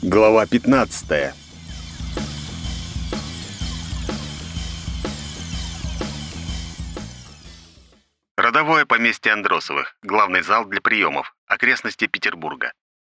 Глава 15. Родовое поместье Андросовых. Главный зал для приемов. Окрестности Петербурга.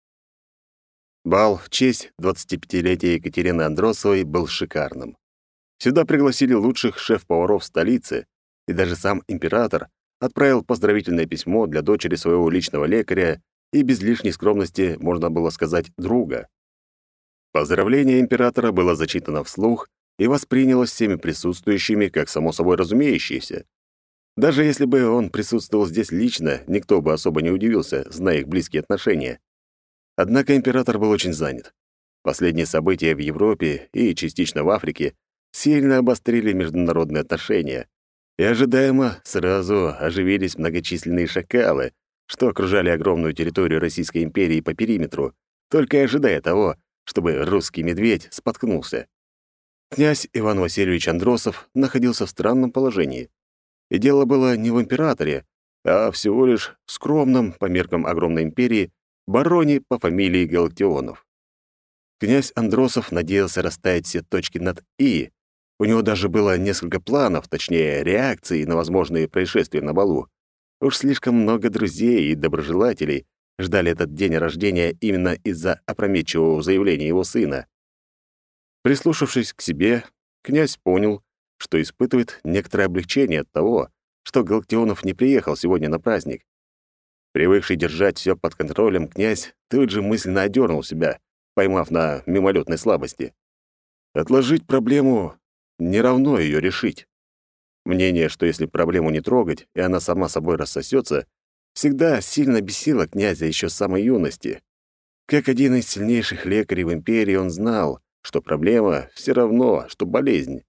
Бал в честь 25-летия Екатерины Андросовой был шикарным. Сюда пригласили лучших шеф-поваров столицы, и даже сам император отправил поздравительное письмо для дочери своего личного лекаря и без лишней скромности, можно было сказать, друга. Поздравление императора было зачитано вслух и воспринялось всеми присутствующими как само собой разумеющееся. Даже если бы он присутствовал здесь лично, никто бы особо не удивился, зная их близкие отношения. Однако император был очень занят. Последние события в Европе и частично в Африке сильно обострили международные отношения, и ожидаемо сразу оживились многочисленные шакалы, что окружали огромную территорию Российской империи по периметру, только и ожидая того, чтобы русский медведь споткнулся. Князь Иван Васильевич Андросов находился в странном положении. И дело было не в императоре, а всего лишь в скромном, по меркам огромной империи, бароне по фамилии Галактионов. Князь Андросов надеялся расставить все точки над «и». У него даже было несколько планов, точнее, реакций на возможные происшествия на балу. Уж слишком много друзей и доброжелателей ждали этот день рождения именно из-за опрометчивого заявления его сына. Прислушавшись к себе, князь понял, что испытывает некоторое облегчение от того, что Галактионов не приехал сегодня на праздник. Привыкший держать все под контролем, князь тут же мысленно одернул себя, поймав на мимолетной слабости. Отложить проблему не равно ее решить. Мнение, что если проблему не трогать, и она сама собой рассосется, всегда сильно бесило князя еще с самой юности. Как один из сильнейших лекарей в империи, он знал, что проблема все равно, что болезнь.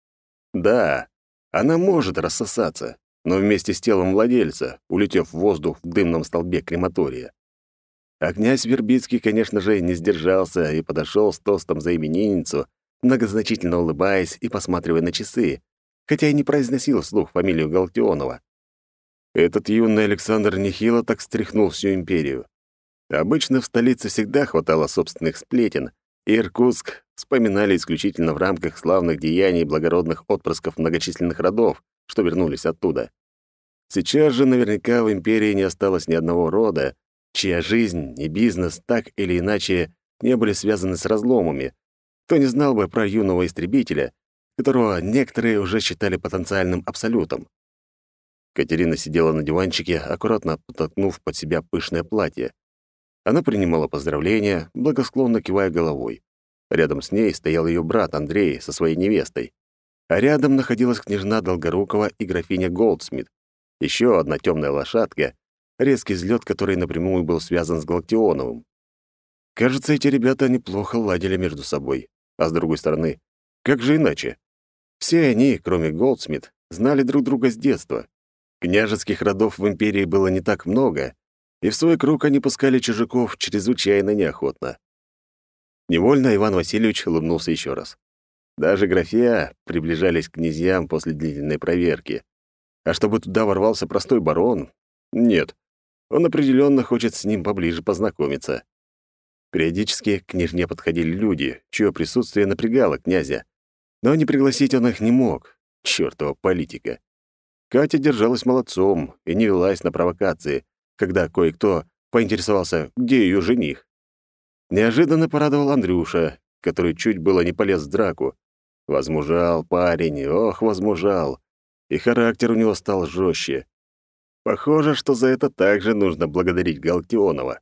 Да, она может рассосаться, но вместе с телом владельца, улетев в воздух в дымном столбе крематория. А князь Вербицкий, конечно же, не сдержался и подошел с тостом за именинницу, многозначительно улыбаясь и посматривая на часы, хотя и не произносил вслух фамилию Галактионова. Этот юный Александр нехило так встряхнул всю империю. Обычно в столице всегда хватало собственных сплетен, и Иркутск вспоминали исключительно в рамках славных деяний благородных отпрысков многочисленных родов, что вернулись оттуда. Сейчас же наверняка в империи не осталось ни одного рода, чья жизнь и бизнес так или иначе не были связаны с разломами. Кто не знал бы про юного истребителя, которого некоторые уже считали потенциальным абсолютом. Катерина сидела на диванчике, аккуратно подоткнув под себя пышное платье. Она принимала поздравления, благосклонно кивая головой. Рядом с ней стоял ее брат Андрей со своей невестой. А рядом находилась княжна Долгорукова и графиня Голдсмит. Еще одна темная лошадка, резкий взлет которой напрямую был связан с Галактионовым. Кажется, эти ребята неплохо ладили между собой. А с другой стороны, как же иначе? Все они, кроме Голдсмит, знали друг друга с детства. Княжеских родов в империи было не так много, и в свой круг они пускали чужаков чрезвычайно неохотно. Невольно Иван Васильевич улыбнулся еще раз. Даже графья приближались к князьям после длительной проверки. А чтобы туда ворвался простой барон? Нет, он определенно хочет с ним поближе познакомиться. Периодически к княжне подходили люди, чье присутствие напрягало князя. Но не пригласить он их не мог. Чёртова политика. Катя держалась молодцом и не велась на провокации, когда кое-кто поинтересовался, где ее жених. Неожиданно порадовал Андрюша, который чуть было не полез в драку. Возмужал парень, ох, возмужал. И характер у него стал жестче. Похоже, что за это также нужно благодарить Галактионова.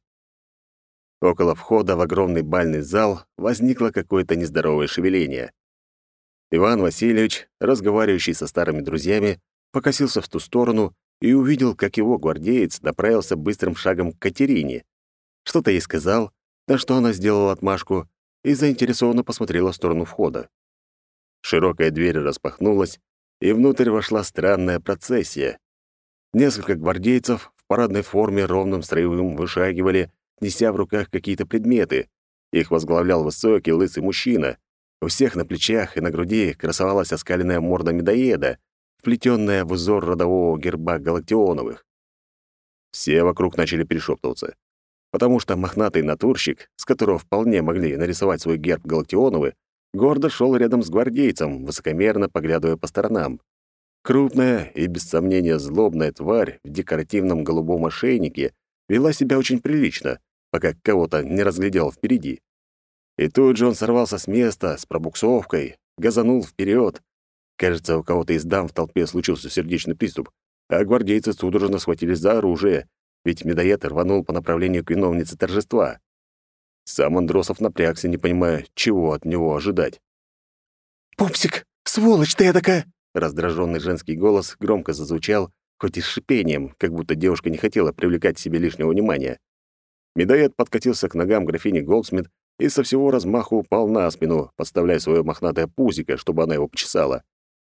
Около входа в огромный бальный зал возникло какое-то нездоровое шевеление. Иван Васильевич, разговаривающий со старыми друзьями, покосился в ту сторону и увидел, как его гвардеец направился быстрым шагом к Катерине. Что-то ей сказал, на что она сделала отмашку и заинтересованно посмотрела в сторону входа. Широкая дверь распахнулась, и внутрь вошла странная процессия. Несколько гвардейцев в парадной форме ровным строевым вышагивали, неся в руках какие-то предметы. Их возглавлял высокий лысый мужчина. У всех на плечах и на груди красовалась оскаленная морда медоеда, вплетенная в узор родового герба Галактионовых. Все вокруг начали перешептываться. потому что мохнатый натурщик, с которого вполне могли нарисовать свой герб Галактионовы, гордо шел рядом с гвардейцем, высокомерно поглядывая по сторонам. Крупная и, без сомнения, злобная тварь в декоративном голубом ошейнике вела себя очень прилично, пока кого-то не разглядел впереди. И тут же он сорвался с места, с пробуксовкой, газанул вперед. Кажется, у кого-то из дам в толпе случился сердечный приступ, а гвардейцы судорожно схватились за оружие, ведь медоед рванул по направлению к виновнице торжества. Сам Андросов напрягся, не понимая, чего от него ожидать. «Пупсик, сволочь ты эдакая!» Раздраженный женский голос громко зазвучал, хоть и с шипением, как будто девушка не хотела привлекать к себе лишнего внимания. Медоед подкатился к ногам графини Голдсмит и со всего размаху упал на спину, подставляя свое мохнатое пузико, чтобы она его почесала.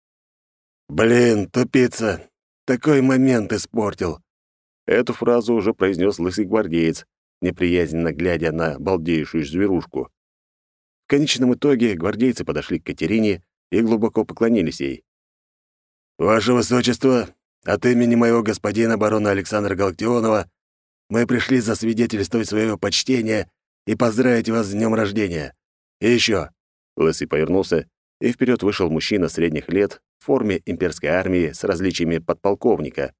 «Блин, тупица! Такой момент испортил!» Эту фразу уже произнес лысый гвардеец, неприязненно глядя на балдеющую зверушку. В конечном итоге гвардейцы подошли к Катерине и глубоко поклонились ей. «Ваше Высочество, от имени моего господина барона Александра Галактионова мы пришли засвидетельствовать своего почтения и поздравить вас с днем рождения. И еще...» Лысый повернулся, и вперед вышел мужчина средних лет в форме имперской армии с различиями подполковника.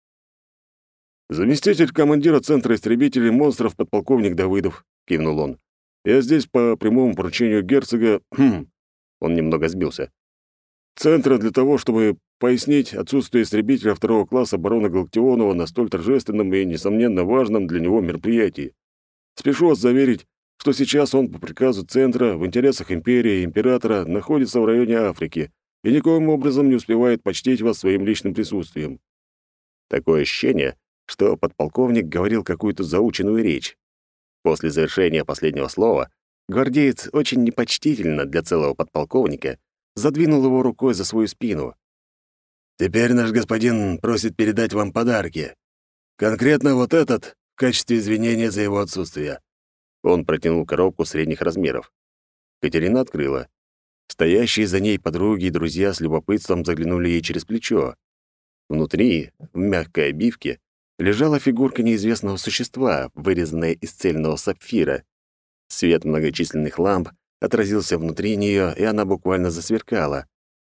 «Заместитель командира Центра истребителей монстров подполковник Давыдов», — кивнул он. «Я здесь по прямому поручению герцога...» Он немного сбился. «Центра для того, чтобы пояснить отсутствие истребителя второго класса барона Галактионова на столь торжественном и, несомненно, важном для него мероприятии. Спешу вас заверить, что сейчас он по приказу Центра в интересах империи и императора находится в районе Африки и никоим образом не успевает почтить вас своим личным присутствием». Такое ощущение, что подполковник говорил какую-то заученную речь. После завершения последнего слова гвардеец очень непочтительно для целого подполковника задвинул его рукой за свою спину. «Теперь наш господин просит передать вам подарки. Конкретно вот этот в качестве извинения за его отсутствие». Он протянул коробку средних размеров. Катерина открыла. Стоящие за ней подруги и друзья с любопытством заглянули ей через плечо. Внутри, в мягкой обивке, лежала фигурка неизвестного существа, вырезанная из цельного сапфира. Свет многочисленных ламп отразился внутри нее, и она буквально засверкала.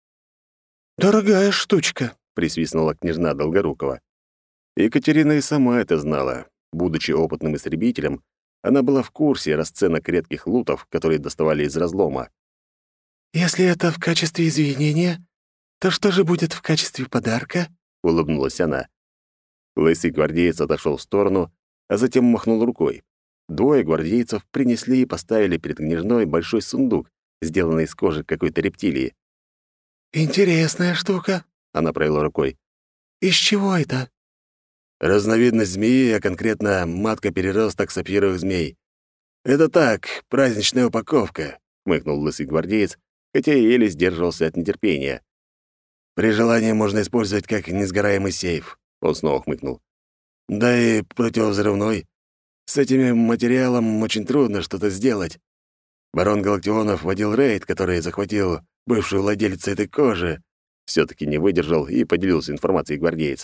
«Дорогая штучка», — присвистнула княжна Долгорукова. Екатерина и сама это знала. Будучи опытным истребителем, она была в курсе расценок редких лутов, которые доставали из разлома. «Если это в качестве извинения, то что же будет в качестве подарка?» — улыбнулась она. Лысый гвардеец отошел в сторону, а затем махнул рукой. Двое гвардейцев принесли и поставили перед княжной большой сундук, сделанный из кожи какой-то рептилии. «Интересная штука», — она провела рукой. «Из чего это?» «Разновидность змеи, а конкретно матка-переросток сапфировых змей. Это так, праздничная упаковка», — хмыкнул лысый гвардеец, хотя и еле сдерживался от нетерпения. «При желании можно использовать как несгораемый сейф», — он снова хмыкнул. «Да и противовзрывной. С этим материалом очень трудно что-то сделать. Барон Галактионов водил рейд, который захватил бывшую владелицу этой кожи». Все-таки не выдержал и поделился информацией гвардеец.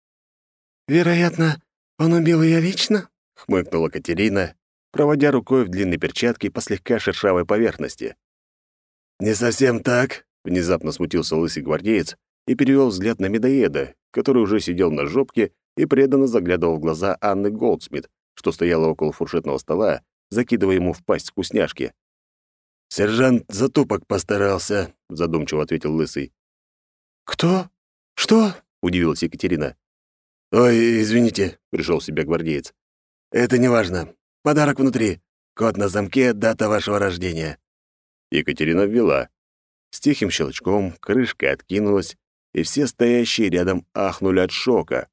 «Вероятно, он убил ее лично?» — хмыкнула Катерина, проводя рукой в длинной перчатке по слегка шершавой поверхности. «Не совсем так», — внезапно смутился лысый гвардеец и перевел взгляд на медоеда, который уже сидел на жопке и преданно заглядывал в глаза Анны Голдсмит, что стояла около фуршетного стола, закидывая ему в пасть вкусняшки. «Сержант Затупок постарался», — задумчиво ответил лысый. «Кто? Что?» — удивилась Екатерина. «Ой, извините», — пришел в себя гвардеец. «Это не важно. Подарок внутри. Код на замке, дата вашего рождения». Екатерина ввела. С тихим щелчком крышка откинулась, и все стоящие рядом ахнули от шока.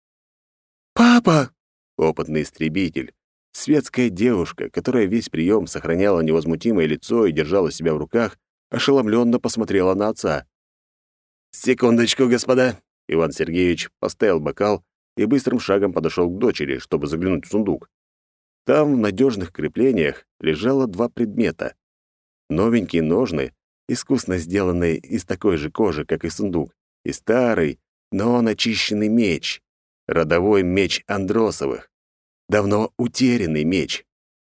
«Папа!» Опытный истребитель, светская девушка, которая весь прием сохраняла невозмутимое лицо и держала себя в руках, ошеломленно посмотрела на отца. «Секундочку, господа!» Иван Сергеевич поставил бокал и быстрым шагом подошел к дочери, чтобы заглянуть в сундук. Там в надежных креплениях лежало два предмета. Новенькие ножны, искусно сделанные из такой же кожи, как и сундук, и старый, но начищенный меч. Родовой меч Андросовых. давно утерянный меч.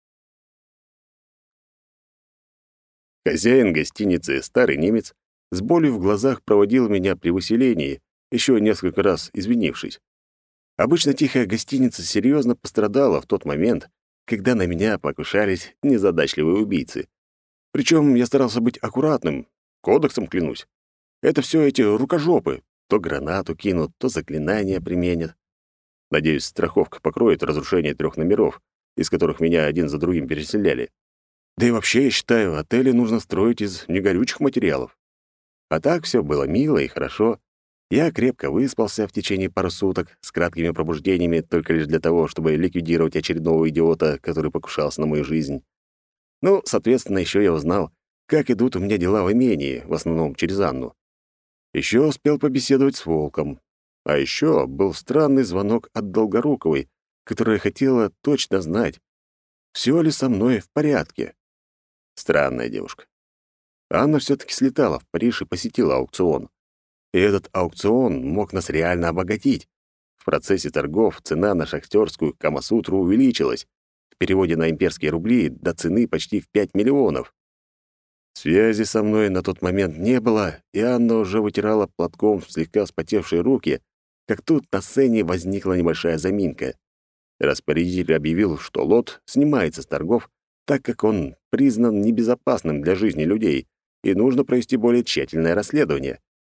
Хозяин гостиницы, старый немец, с болью в глазах проводил меня при выселении, еще несколько раз извинившись. Обычно тихая гостиница серьезно пострадала в тот момент, когда на меня покушались незадачливые убийцы. Причем я старался быть аккуратным, кодексом клянусь. Это все эти рукожопы. То гранату кинут, то заклинания применят. Надеюсь, страховка покроет разрушение 3 номеров, из которых меня один за другим переселяли. Да и вообще, я считаю, отели нужно строить из негорючих материалов. А так все было мило и хорошо. Я крепко выспался в течение пары суток с краткими пробуждениями только лишь для того, чтобы ликвидировать очередного идиота, который покушался на мою жизнь. Ну, соответственно, еще я узнал, как идут у меня дела в имении, в основном через Анну. Еще успел побеседовать с Волком. А еще был странный звонок от Долгоруковой, которая хотела точно знать, все ли со мной в порядке. Странная девушка. Анна все-таки слетала в Париж и посетила аукцион. И этот аукцион мог нас реально обогатить. В процессе торгов цена на шахтерскую Камасутру увеличилась. В переводе на имперские рубли до цены почти в 5 миллионов. Связи со мной на тот момент не было, и Анна уже вытирала платком слегка вспотевшие руки, как тут на сцене возникла небольшая заминка. Распорядитель объявил, что лот снимается с торгов, так как он признан небезопасным для жизни людей, и нужно провести более тщательное расследование.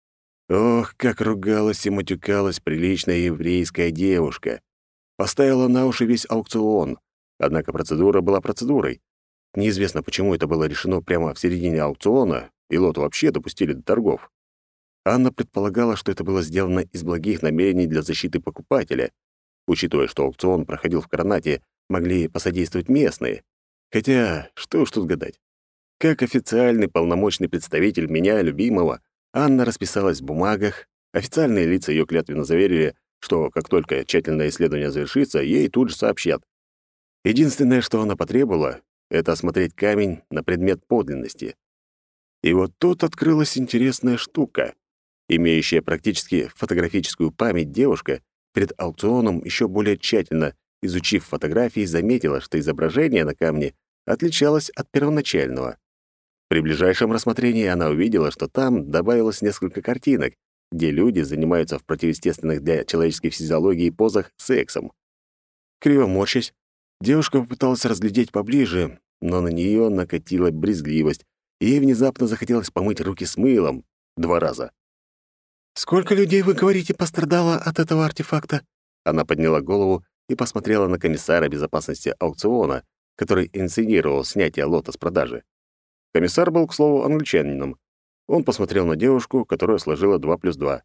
Ох, как ругалась и матюкалась приличная еврейская девушка. Поставила на уши весь аукцион. Однако процедура была процедурой. Неизвестно, почему это было решено прямо в середине аукциона, и лот вообще допустили до торгов. Анна предполагала, что это было сделано из благих намерений для защиты покупателя. Учитывая, что аукцион проходил в Коронате, могли посодействовать местные. Хотя, что уж тут гадать. Как официальный полномочный представитель меня, любимого, Анна расписалась в бумагах, официальные лица ее клятвенно заверили, что как только тщательное исследование завершится, ей тут же сообщат. Единственное, что она потребовала, это осмотреть камень на предмет подлинности. И вот тут открылась интересная штука. Имеющая практически фотографическую память девушка перед аукционом еще более тщательно, изучив фотографии, заметила, что изображение на камне отличалось от первоначального. При ближайшем рассмотрении она увидела, что там добавилось несколько картинок, где люди занимаются в противоестественных для человеческой физиологии позах сексом. Криво морщась, девушка попыталась разглядеть поближе, но на нее накатила брезгливость, и ей внезапно захотелось помыть руки с мылом 2 раза. «Сколько людей, вы говорите, пострадало от этого артефакта?» Она подняла голову и посмотрела на комиссара безопасности аукциона, который инициировал снятие лота с продажи. Комиссар был, к слову, англичанином. Он посмотрел на девушку, которая сложила 2 плюс 2.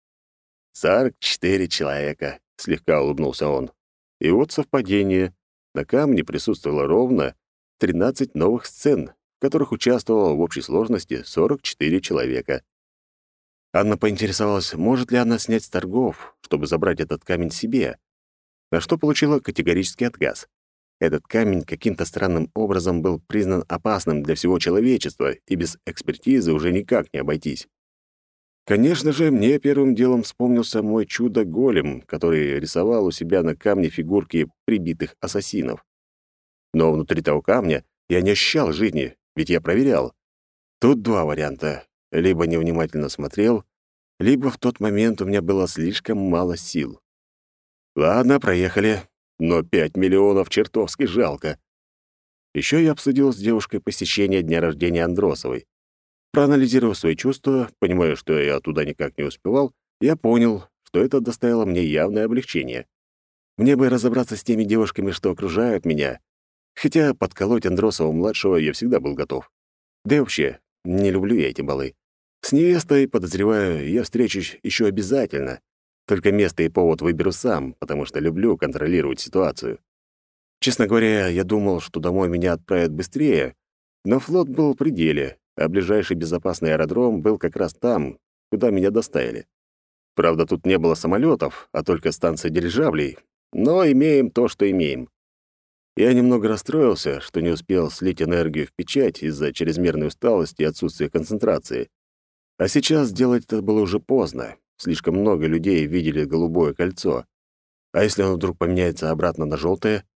«44 человека», — слегка улыбнулся он. И вот совпадение. На камне присутствовало ровно 13 новых сцен, в которых участвовало в общей сложности 44 человека. Анна поинтересовалась, может ли она снять с торгов, чтобы забрать этот камень себе, на что получила категорический отказ. Этот камень каким-то странным образом был признан опасным для всего человечества, и без экспертизы уже никак не обойтись. Конечно же, мне первым делом вспомнился мой чудо-голем, который рисовал у себя на камне фигурки прибитых ассасинов. Но внутри того камня я не ощущал жизни, ведь я проверял. Тут 2 варианта. Либо невнимательно смотрел, либо в тот момент у меня было слишком мало сил. Ладно, проехали. Но 5 миллионов чертовски жалко. Еще я обсудил с девушкой посещение дня рождения Андросовой. Проанализировав свои чувства, понимая, что я туда никак не успевал, я понял, что это доставило мне явное облегчение. Мне бы разобраться с теми девушками, что окружают меня, хотя подколоть Андросова-младшего я всегда был готов. Да и вообще, не люблю я эти балы. С невестой, подозреваю, я встречусь еще обязательно. Только место и повод выберу сам, потому что люблю контролировать ситуацию. Честно говоря, я думал, что домой меня отправят быстрее, но флот был в пределе, а ближайший безопасный аэродром был как раз там, куда меня доставили. Правда, тут не было самолетов, а только станция дирижаблей, но имеем то, что имеем. Я немного расстроился, что не успел слить энергию в печать из-за чрезмерной усталости и отсутствия концентрации. А сейчас делать это было уже поздно. Слишком много людей видели голубое кольцо. А если оно вдруг поменяется обратно на желтое?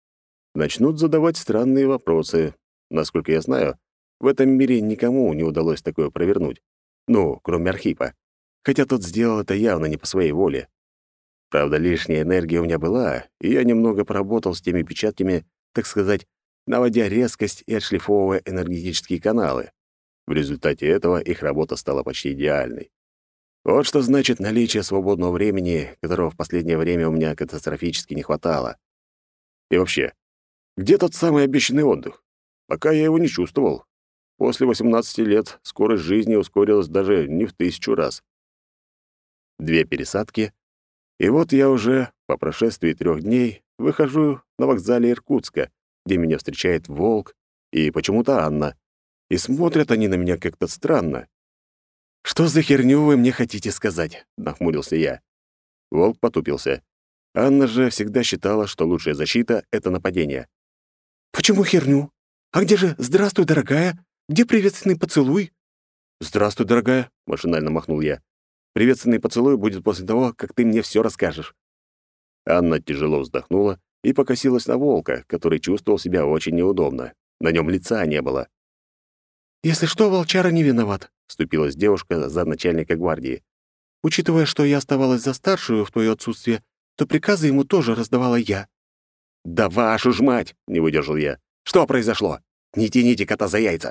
начнут задавать странные вопросы. Насколько я знаю, в этом мире никому не удалось такое провернуть. Ну, кроме Архипа. Хотя тот сделал это явно не по своей воле. Правда, лишняя энергия у меня была, и я немного поработал с теми печатками, так сказать, наводя резкость и отшлифовывая энергетические каналы. В результате этого их работа стала почти идеальной. Вот что значит наличие свободного времени, которого в последнее время у меня катастрофически не хватало. И вообще, где тот самый обещанный отдых? Пока я его не чувствовал. После 18 лет скорость жизни ускорилась даже не в 1000 раз. 2 пересадки, и вот я уже, по прошествии 3 дней, выхожу на вокзале Иркутска, где меня встречает Волк и почему-то Анна. И смотрят они на меня как-то странно. «Что за херню вы мне хотите сказать?» — нахмурился я. Волк потупился. Анна же всегда считала, что лучшая защита — это нападение. «Почему херню? А где же «здравствуй, дорогая»? Где приветственный поцелуй?» «Здравствуй, дорогая», — машинально махнул я. «Приветственный поцелуй будет после того, как ты мне все расскажешь». Анна тяжело вздохнула и покосилась на Волка, который чувствовал себя очень неудобно. На нем лица не было. «Если что, волчара не виноват», — вступилась девушка за начальника гвардии. «Учитывая, что я оставалась за старшую в твое отсутствие, то приказы ему тоже раздавала я». «Да вашу ж мать!» — не выдержал я. «Что произошло? Не тяните кота за яйца!»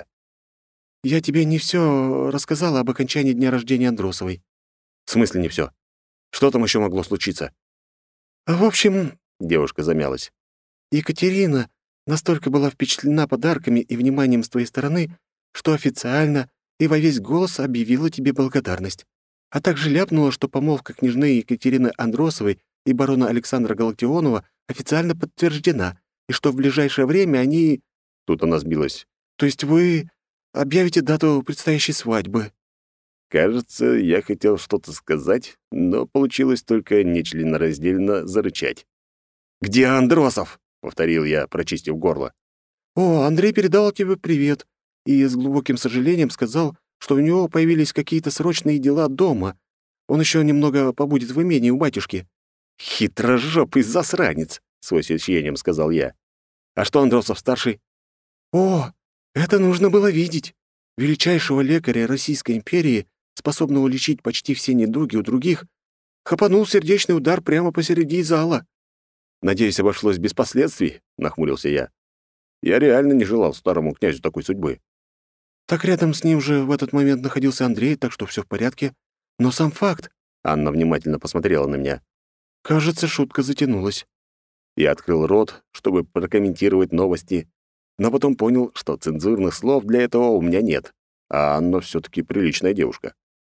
«Я тебе не все рассказала об окончании дня рождения Андросовой». «В смысле не все? Что там еще могло случиться?» «В общем...» — девушка замялась. «Екатерина настолько была впечатлена подарками и вниманием с твоей стороны, что официально и во весь голос объявила тебе благодарность, а также ляпнула, что помолвка княжны Екатерины Андросовой и барона Александра Галактионова официально подтверждена, и что в ближайшее время они...» Тут она сбилась. «То есть вы объявите дату предстоящей свадьбы?» Кажется, я хотел что-то сказать, но получилось только нечленораздельно зарычать. «Где Андросов?» — повторил я, прочистив горло. «О, Андрей передал тебе привет и с глубоким сожалением сказал, что у него появились какие-то срочные дела дома. Он еще немного побудет в имении у батюшки». «Хитрожопый засранец!» — с восхищением сказал я. «А что Андросов-старший?» «О, это нужно было видеть. Величайшего лекаря Российской империи, способного лечить почти все недуги у других, хапанул сердечный удар прямо посреди зала». «Надеюсь, обошлось без последствий?» — нахмурился я. Я реально не желал старому князю такой судьбы. «Так рядом с ним же в этот момент находился Андрей, так что все в порядке. Но сам факт...» — Анна внимательно посмотрела на меня. «Кажется, шутка затянулась». Я открыл рот, чтобы прокомментировать новости, но потом понял, что цензурных слов для этого у меня нет, а Анна все-таки приличная девушка.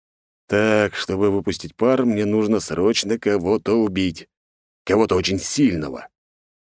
Так, чтобы выпустить пар, мне нужно срочно кого-то убить. Кого-то очень сильного.